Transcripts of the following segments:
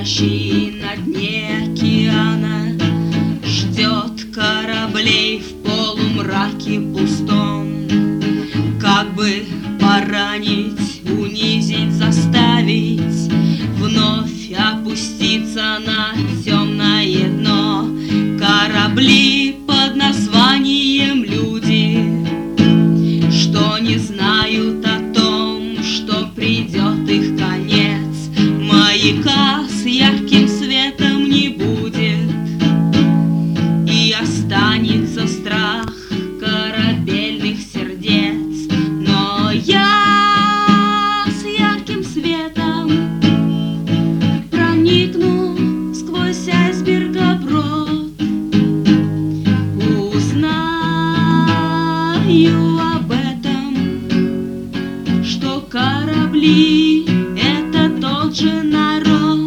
летящий на дне океана, ждет кораблей в полумраке пустом. Как бы поранить, унизить, заставить вновь опуститься на темное дно. Корабли под названием люди, что не знают о том, что придет их конец. Маяка с ярким светом не будет, и останется страх корабельных сердец. Но я с ярким светом проникну сквозь айсбергоброд, узнаю об этом, что корабли — это тот же народ.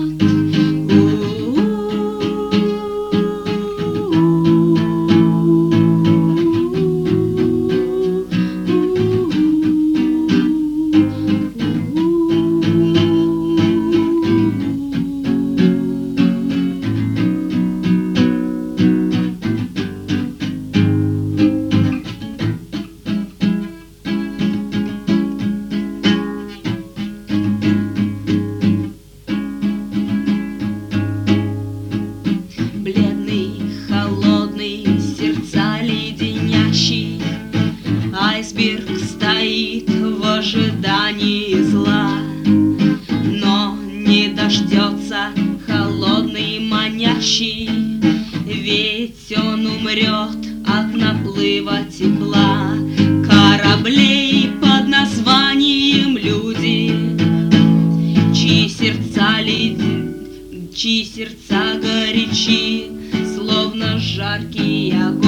Айсберг стоит в ожидании зла, но не дождется холодный манящий, ведь он умрет от наплыва тепла. Кораблей под названием люди, чьи сердца горячи, словно жаркий огонь.